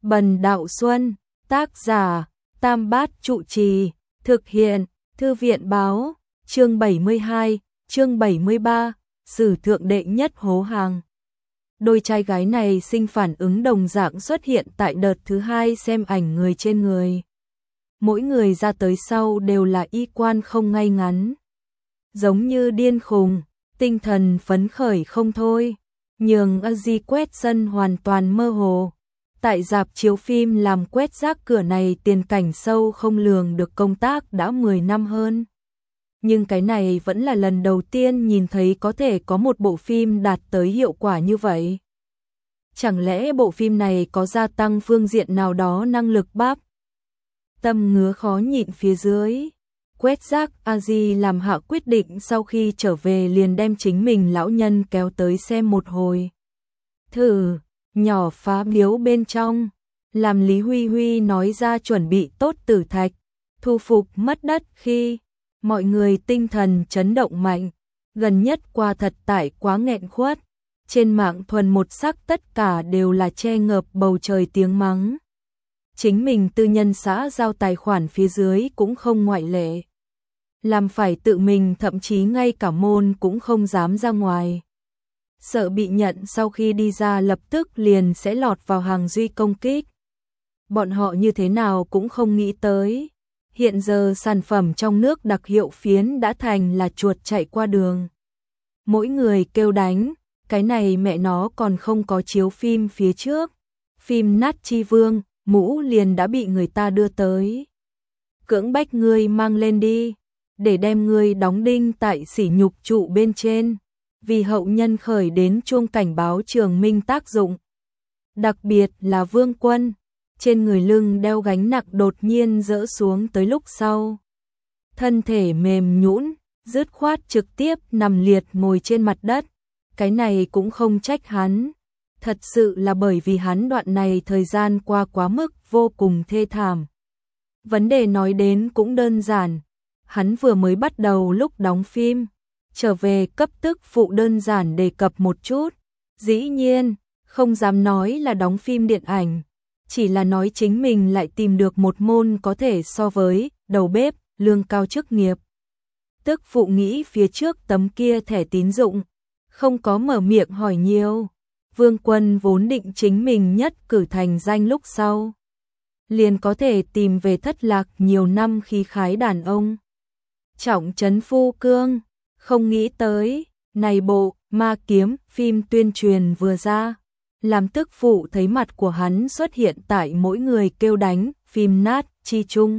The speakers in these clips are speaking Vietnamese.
Bần Đạo Xuân, tác giả, Tam Bát Trụ Trì, thực hiện, Thư viện báo, chương 72, chương 73, sử thượng đệ nhất hố hàng. Đôi trai gái này sinh phản ứng đồng dạng xuất hiện tại đợt thứ hai xem ảnh người trên người. Mỗi người ra tới sau đều là y quan không ngay ngắn. Giống như điên khùng, tinh thần phấn khởi không thôi, nhường Aji quét sân hoàn toàn mơ hồ. Tại rạp chiếu phim làm quét rác cửa này tiền cảnh sâu không lường được công tác đã 10 năm hơn. Nhưng cái này vẫn là lần đầu tiên nhìn thấy có thể có một bộ phim đạt tới hiệu quả như vậy. Chẳng lẽ bộ phim này có gia tăng phương diện nào đó năng lực bắp? Tâm ngứa khó nhịn phía dưới. Quét rác Aji làm hạ quyết định sau khi trở về liền đem chính mình lão nhân kéo tới xem một hồi. Thử, nhỏ phá miếu bên trong, làm Lý Huy Huy nói ra chuẩn bị tốt tử thạch, thu phục mất đất khi mọi người tinh thần chấn động mạnh, gần nhất qua thật tại quá nghẹn khuất. Trên mạng thuần một sắc tất cả đều là che ngợp bầu trời tiếng mắng. Chính mình tư nhân xã giao tài khoản phía dưới cũng không ngoại lệ. Làm phải tự mình thậm chí ngay cả môn cũng không dám ra ngoài. Sợ bị nhận sau khi đi ra lập tức liền sẽ lọt vào hàng duy công kích. Bọn họ như thế nào cũng không nghĩ tới. Hiện giờ sản phẩm trong nước đặc hiệu phiến đã thành là chuột chạy qua đường. Mỗi người kêu đánh, cái này mẹ nó còn không có chiếu phim phía trước. Phim Nát Chi Vương, mũ liền đã bị người ta đưa tới. Cưỡng bách ngươi mang lên đi, để đem ngươi đóng đinh tại sỉ nhục trụ bên trên. Vì hậu nhân khởi đến chuông cảnh báo trường minh tác dụng. Đặc biệt là Vương Quân, trên người lưng đeo gánh nặng đột nhiên rỡ xuống tới lúc sau. Thân thể mềm nhũn, dứt khoát trực tiếp nằm liệt ngồi trên mặt đất. Cái này cũng không trách hắn. Thật sự là bởi vì hắn đoạn này thời gian qua quá mức vô cùng thê thảm. Vấn đề nói đến cũng đơn giản. Hắn vừa mới bắt đầu lúc đóng phim. Trở về cấp tức phụ đơn giản đề cập một chút. Dĩ nhiên, không dám nói là đóng phim điện ảnh. Chỉ là nói chính mình lại tìm được một môn có thể so với đầu bếp, lương cao chức nghiệp. Tức phụ nghĩ phía trước tấm kia thẻ tín dụng. Không có mở miệng hỏi nhiều. Vương Quân vốn định chính mình nhất cử thành danh lúc sau. Liền có thể tìm về thất lạc nhiều năm khí khái đàn ông. Trọng trấn phu cương. Không nghĩ tới, này bộ, ma kiếm, phim tuyên truyền vừa ra. Làm tức phụ thấy mặt của hắn xuất hiện tại mỗi người kêu đánh, phim Nát Chi chung.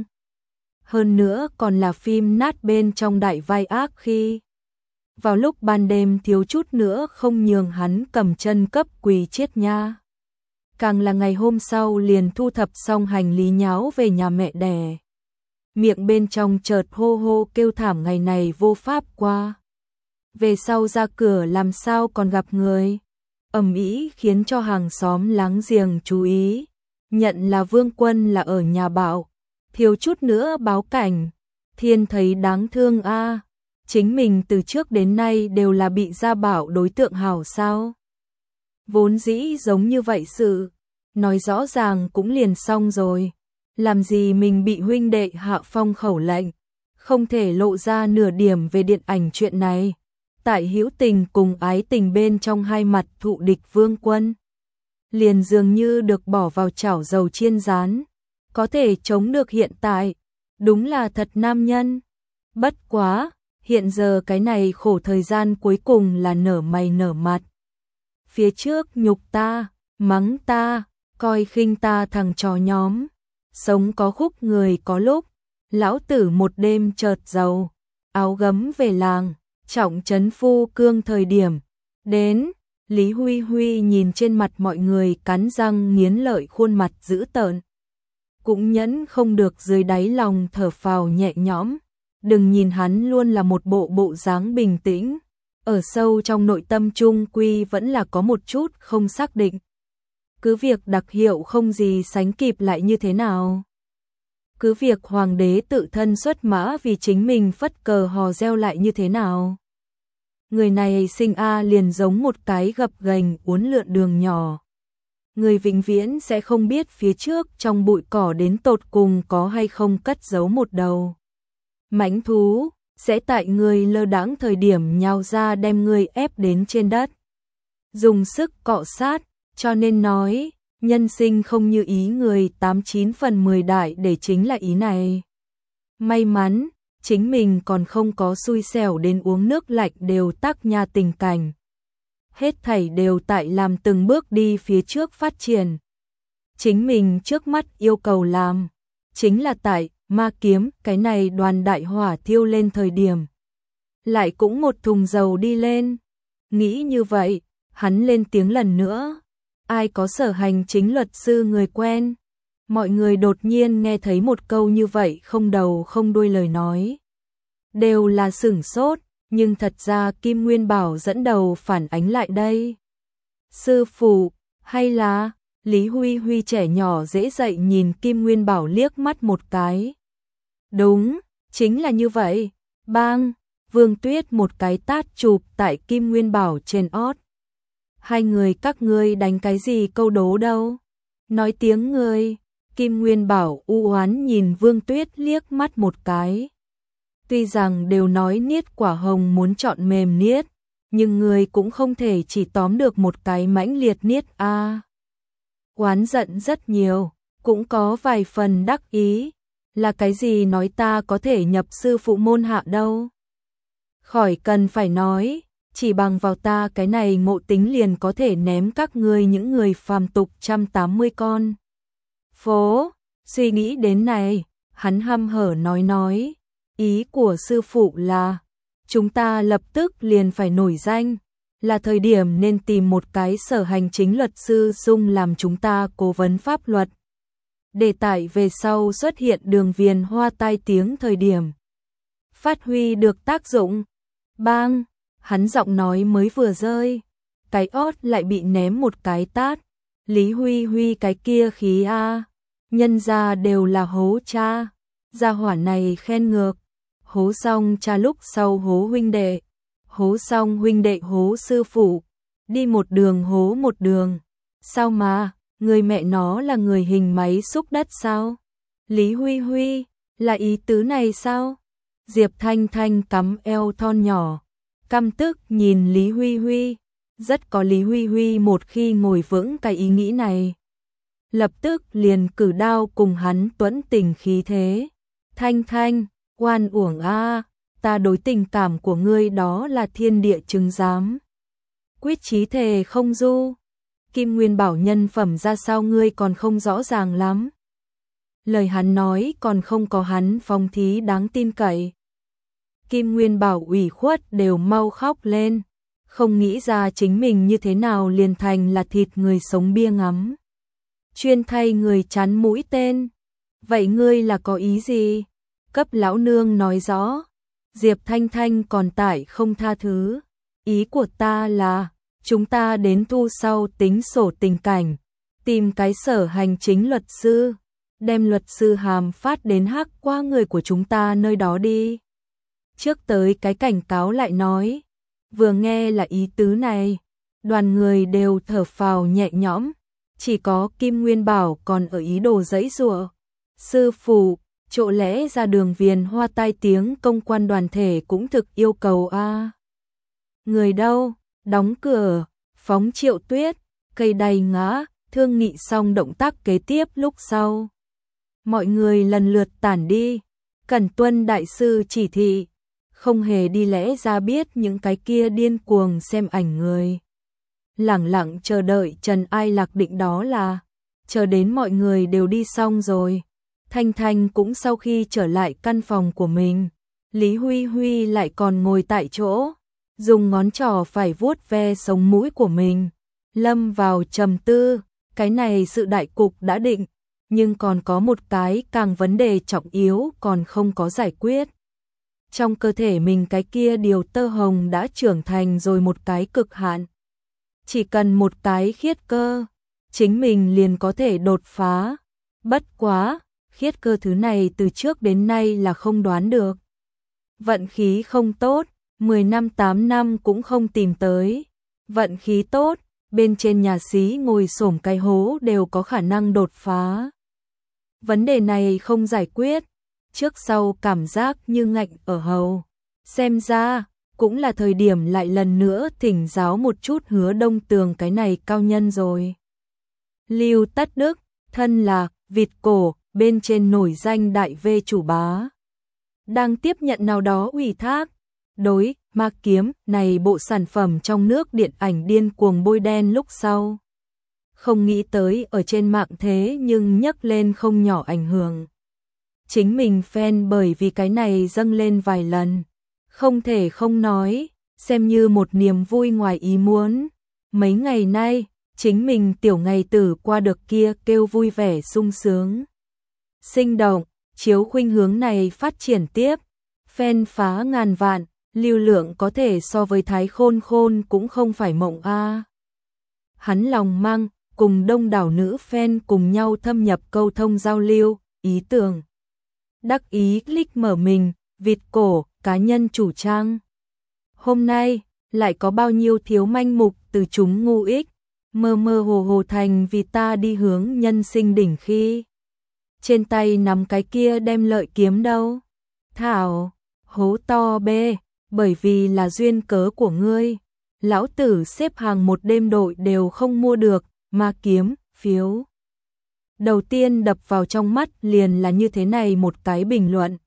Hơn nữa còn là phim nát bên trong đại vai ác khi. Vào lúc ban đêm thiếu chút nữa không nhường hắn cầm chân cấp quỳ chết nha. Càng là ngày hôm sau liền thu thập xong hành lý nháo về nhà mẹ đẻ. Miệng bên trong chợt hô hô kêu thảm ngày này vô pháp qua. Về sau ra cửa làm sao còn gặp người. Ầm ĩ khiến cho hàng xóm láng giềng chú ý. Nhận là Vương Quân là ở nhà Bảo. Thiếu chút nữa báo cảnh. Thiên thấy đáng thương a. Chính mình từ trước đến nay đều là bị gia bảo đối tượng hảo sao. Vốn dĩ giống như vậy sự. Nói rõ ràng cũng liền xong rồi. Làm gì mình bị huynh đệ hạ phong khẩu lệnh. Không thể lộ ra nửa điểm về điện ảnh chuyện này. Tại hữu tình cùng ái tình bên trong hai mặt thụ địch Vương Quân. Liền dường như được bỏ vào chảo dầu chiên rán. Có thể chống được hiện tại. Đúng là thật nam nhân. Bất quá, hiện giờ cái này khổ thời gian cuối cùng là nở mày nở mặt. Phía trước nhục ta, mắng ta, coi khinh ta thằng trò nhóm. Sống có khúc người có lúc. Lão tử một đêm chợt giàu. Áo gấm về làng. Trọng trấn phu cương thời điểm. Đến, Lý Huy Huy nhìn trên mặt mọi người cắn răng nghiến lợi khuôn mặt dữ tợn. Cũng nhẫn không được dưới đáy lòng thở phào nhẹ nhõm. Đừng nhìn hắn luôn là một bộ dáng bình tĩnh. Ở sâu trong nội tâm trung quy vẫn là có một chút không xác định. Cứ việc đặc hiệu không gì sánh kịp lại như thế nào. Cứ việc hoàng đế tự thân xuất mã vì chính mình phất cờ hò reo lại như thế nào. Người này sinh liền giống một cái gập ghềnh uốn lượn đường nhỏ. người vĩnh viễn sẽ không biết phía trước trong bụi cỏ đến tột cùng có hay không cất giấu một đầu mãnh thú, sẽ tại người lơ đãng thời điểm nhào ra đem người ép đến trên đất. Dùng sức cọ sát, cho nên nói, nhân sinh không như ý người 89 phần 10 đại để chính là ý này. May mắn, chính mình còn không có xui xẻo đến uống nước lạnh đều tắc nha tình cảnh. Hết thảy đều tại làm từng bước đi phía trước phát triển. Chính mình trước mắt yêu cầu làm, chính là tại ma kiếm cái này đoàn đại hỏa thiêu lên thời điểm. Lại cũng một thùng dầu đi lên. Nghĩ như vậy, hắn lên tiếng lần nữa. Ai có sở hành chính luật sư người quen? Mọi người đột nhiên nghe thấy một câu như vậy không đầu không đuôi lời nói. Đều là sửng sốt, nhưng thật ra Kim Nguyên Bảo dẫn đầu phản ánh lại đây. Sư phụ, hay là... Lý Huy Huy trẻ nhỏ dễ dậy nhìn Kim Nguyên Bảo liếc mắt một cái. Đúng, chính là như vậy. Bang, Vương Tuyết một cái tát chụp tại Kim Nguyên Bảo trên ót. Hai người các ngươi đánh cái gì câu đố đâu? Nói tiếng người. Kim Nguyên Bảo u oán nhìn Vương Tuyết liếc mắt một cái. Tuy rằng đều nói niết quả hồng muốn chọn mềm niết, nhưng người cũng không thể chỉ tóm được một cái mãnh liệt niết a. Oán giận rất nhiều, cũng có vài phần đắc ý, là cái gì nói ta có thể nhập sư phụ môn hạ đâu. Khỏi cần phải nói, chỉ bằng vào ta cái này ngộ tính liền có thể ném các ngươi những người phàm tục 180 con. Phố, suy nghĩ đến này, hắn hăm hở nói, ý của sư phụ là, chúng ta lập tức liền phải nổi danh. Là thời điểm nên tìm một cái sở hành chính luật sư dung làm chúng ta cố vấn pháp luật. Để tại về sau xuất hiện đường viền hoa tai tiếng thời điểm. Phát huy được tác dụng. Bang, hắn giọng nói mới vừa rơi. Cái ót lại bị ném một cái tát. Lý Huy Huy cái kia khí a, nhân ra đều là hố cha. Gia hỏa này khen ngược. Hố xong cha lúc sau hố huynh đệ. Hố xong huynh đệ hố sư phụ, đi một đường hố một đường. Sao mà, người mẹ nó là người hình máy xúc đất sao? Lý Huy Huy, là ý tứ này sao? Diệp Thanh Thanh cắm eo thon nhỏ, căm tức nhìn Lý Huy Huy. Rất có Lý Huy Huy một khi ngồi vững cái ý nghĩ này. Lập tức liền cử đao cùng hắn tuẫn tình khí thế. Thanh Thanh, oan uổng a. Ta đối tình cảm của ngươi đó là thiên địa chứng giám. Quyết chí thề không du. Kim Nguyên Bảo nhân phẩm ra sao ngươi còn không rõ ràng lắm. Lời hắn nói còn không có hắn phong thí đáng tin cậy. Kim Nguyên Bảo ủy khuất đều mau khóc lên. Không nghĩ ra chính mình như thế nào liền thành là thịt người sống bia ngắm. Chuyên thay người chắn mũi tên. Vậy ngươi là có ý gì? Cấp lão nương nói rõ. Diệp Thanh Thanh còn tải không tha thứ. Ý của ta là, chúng ta đến thu sau tính sổ tình cảnh, tìm cái sở hành chính luật sư, đem luật sư hàm phát đến hắc qua người của chúng ta nơi đó đi. Trước tới cái cảnh cáo lại nói, vừa nghe là ý tứ này, đoàn người đều thở phào nhẹ nhõm, chỉ có Kim Nguyên Bảo còn ở ý đồ giãy giụa. Sư phụ, chỗ lẽ ra đường viền hoa tai tiếng công quan đoàn thể cũng thực yêu cầu a. Người đâu, đóng cửa, phóng Triệu Tuyết, cây đầy ngã, thương nghị xong động tác kế tiếp lúc sau. Mọi người lần lượt tản đi, cần tuân đại sư chỉ thị, không hề đi lẽ ra biết những cái kia điên cuồng xem ảnh người. Lẳng lặng chờ đợi Trần Ai Lạc định đó là, chờ đến mọi người đều đi xong rồi. Thanh Thanh cũng sau khi trở lại căn phòng của mình, Lý Huy Huy lại còn ngồi tại chỗ, dùng ngón trỏ phải vuốt ve sống mũi của mình, lâm vào trầm tư, cái này sự đại cục đã định, nhưng còn có một cái càng vấn đề trọng yếu còn không có giải quyết. Trong cơ thể mình cái kia điều tơ hồng đã trưởng thành rồi một cái cực hạn. Chỉ cần một cái khiết cơ, chính mình liền có thể đột phá. Bất quá, khiết cơ thứ này từ trước đến nay là không đoán được. Vận khí không tốt, 10 năm 8 năm cũng không tìm tới. Vận khí tốt, bên trên nhà xí ngồi xổm cái hố đều có khả năng đột phá. Vấn đề này không giải quyết, trước sau cảm giác như ngạnh ở hầu. Xem ra, cũng là thời điểm lại lần nữa thỉnh giáo một chút Hứa Đông Tường cái này cao nhân rồi. Lưu Tất Đức, thân là vịt cổ, bên trên nổi danh đại vê chủ bá. Đang tiếp nhận nào đó ủy thác. Đối, ma kiếm này bộ sản phẩm trong nước điện ảnh điên cuồng bôi đen lúc sau. Không nghĩ tới ở trên mạng thế nhưng nhấc lên không nhỏ ảnh hưởng. Chính mình fan bởi vì cái này dâng lên vài lần. Không thể không nói, xem như một niềm vui ngoài ý muốn. Mấy ngày nay, chính mình tiểu ngày tử qua được kia kêu vui vẻ sung sướng. Sinh động, chiếu khuynh hướng này phát triển tiếp. Fan phá ngàn vạn, lưu lượng có thể so với Thái Khôn Khôn cũng không phải mộng a. Hắn lòng mang, cùng đông đảo nữ fan cùng nhau thâm nhập câu thông giao lưu, ý tưởng. Đắc ý click mở mình, vịt cổ, cá nhân chủ trang. Hôm nay, lại có bao nhiêu thiếu manh mục từ chúng ngu ích, mơ mơ hồ hồ thành vì ta đi hướng nhân sinh đỉnh khi. Trên tay nắm cái kia đem lợi kiếm đâu. Thảo, hố to bê, bởi vì là duyên cớ của ngươi. Lão tử xếp hàng một đêm đội đều không mua được, ma kiếm, phiếu. Đầu tiên đập vào trong mắt liền là như thế này một cái bình luận.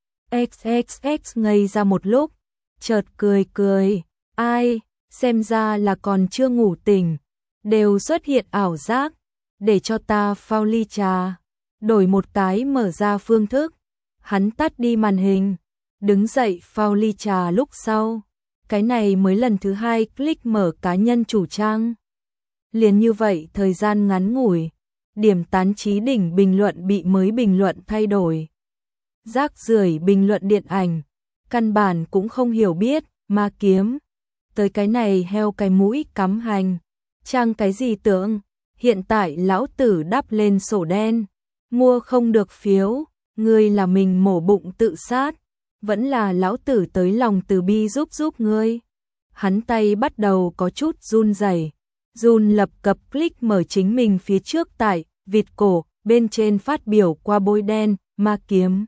XXX ngây ra một lúc, chợt cười cười, ai, xem ra là còn chưa ngủ tỉnh, đều xuất hiện ảo giác, để cho ta phao ly trà, đổi một cái mở ra phương thức, hắn tắt đi màn hình, đứng dậy phao ly trà lúc sau, cái này mới lần thứ hai click mở cá nhân chủ trang. Liền như vậy thời gian ngắn ngủi, điểm tán chí đỉnh bình luận bị mới bình luận thay đổi. Rác rưởi bình luận điện ảnh, căn bản cũng không hiểu biết, ma kiếm. Tới cái này heo cái mũi cắm hành, trang cái gì tưởng, hiện tại lão tử đắp lên sổ đen, mua không được phiếu, ngươi là mình mổ bụng tự sát, vẫn là lão tử tới lòng từ bi giúp ngươi. Hắn tay bắt đầu có chút run rẩy, run lập cập click mở chính mình phía trước tại vịt cổ, bên trên phát biểu qua bôi đen, ma kiếm.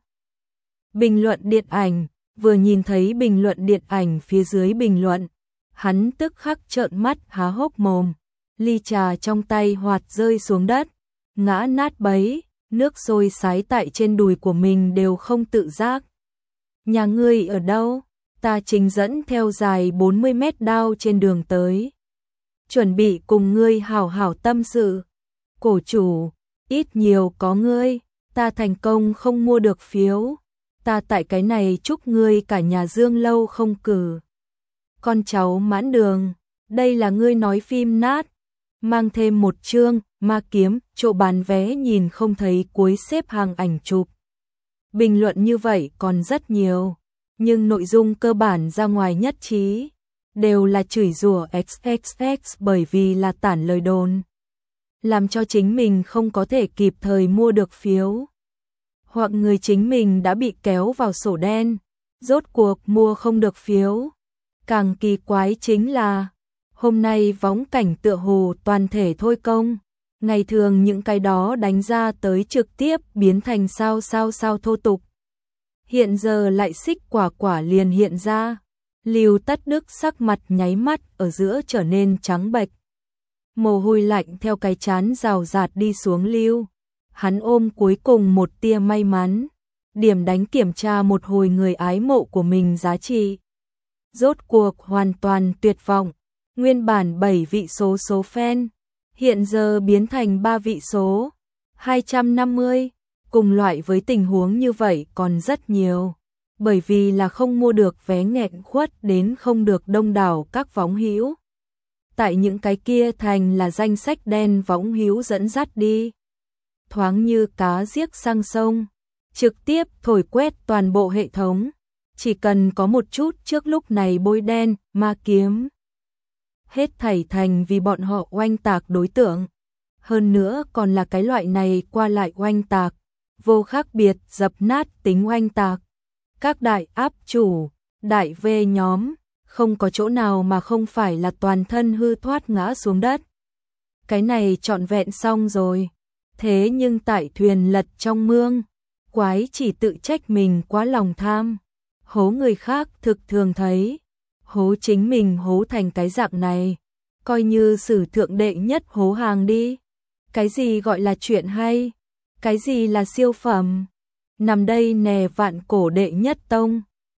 Bình luận điện ảnh, vừa nhìn thấy bình luận điện ảnh phía dưới bình luận, hắn tức khắc trợn mắt há hốc mồm, ly trà trong tay hoạt rơi xuống đất, ngã nát bấy, nước sôi sái tại trên đùi của mình đều không tự giác. Nhà ngươi ở đâu? Ta trình dẫn theo dài 40 mét đao trên đường tới. Chuẩn bị cùng ngươi hảo hảo tâm sự. Cổ chủ, ít nhiều có ngươi, ta thành công không mua được phiếu. Ta tại cái này chúc ngươi cả nhà Dương lâu không cử. Con cháu mãn đường, đây là ngươi nói phim nát. Mang thêm một chương, ma kiếm, chỗ bán vé nhìn không thấy cuối xếp hàng ảnh chụp. Bình luận như vậy còn rất nhiều, nhưng nội dung cơ bản ra ngoài nhất trí, đều là chửi rủa XXX bởi vì là tản lời đồn. Làm cho chính mình không có thể kịp thời mua được phiếu. Hoặc người chính mình đã bị kéo vào sổ đen, rốt cuộc mua không được phiếu. Càng kỳ quái chính là, hôm nay võng cảnh tựa hồ toàn thể thôi công, ngày thường những cái đó đánh ra tới trực tiếp biến thành sao thô tục. Hiện giờ lại xích quả liền hiện ra, Lưu Tất Đức sắc mặt nháy mắt ở giữa trở nên trắng bệch. Mồ hôi lạnh theo cái trán rào rạt đi xuống lưu. Hắn ôm cuối cùng một tia may mắn, điểm đánh kiểm tra một hồi người ái mộ của mình giá trị. Rốt cuộc hoàn toàn tuyệt vọng, nguyên bản 7 vị số fan, hiện giờ biến thành 3 vị số, 250, cùng loại với tình huống như vậy còn rất nhiều, bởi vì là không mua được vé nghẹn khuất đến không được đông đảo các võng hữu. Tại những cái kia thành là danh sách đen võng hữu dẫn dắt đi. Thoáng như cá giếc sang sông, trực tiếp thổi quét toàn bộ hệ thống, chỉ cần có một chút trước lúc này bôi đen, ma kiếm. Hết thảy thành vì bọn họ oanh tạc đối tượng, hơn nữa còn là cái loại này qua lại oanh tạc, vô khác biệt dập nát tính oanh tạc. Các đại áp chủ, đại V nhóm, không có chỗ nào mà không phải là toàn thân hư thoát ngã xuống đất. cái này trọn vẹn xong rồi. Thế nhưng tại thuyền lật trong mương, quái chỉ tự trách mình quá lòng tham. Hố người khác thực thường thấy, hố chính mình hố thành cái dạng này, coi như sử thượng đệ nhất hố hàng đi. Cái gì gọi là chuyện hay? Cái gì là siêu phẩm? Nằm đây nè vạn cổ đệ nhất tông,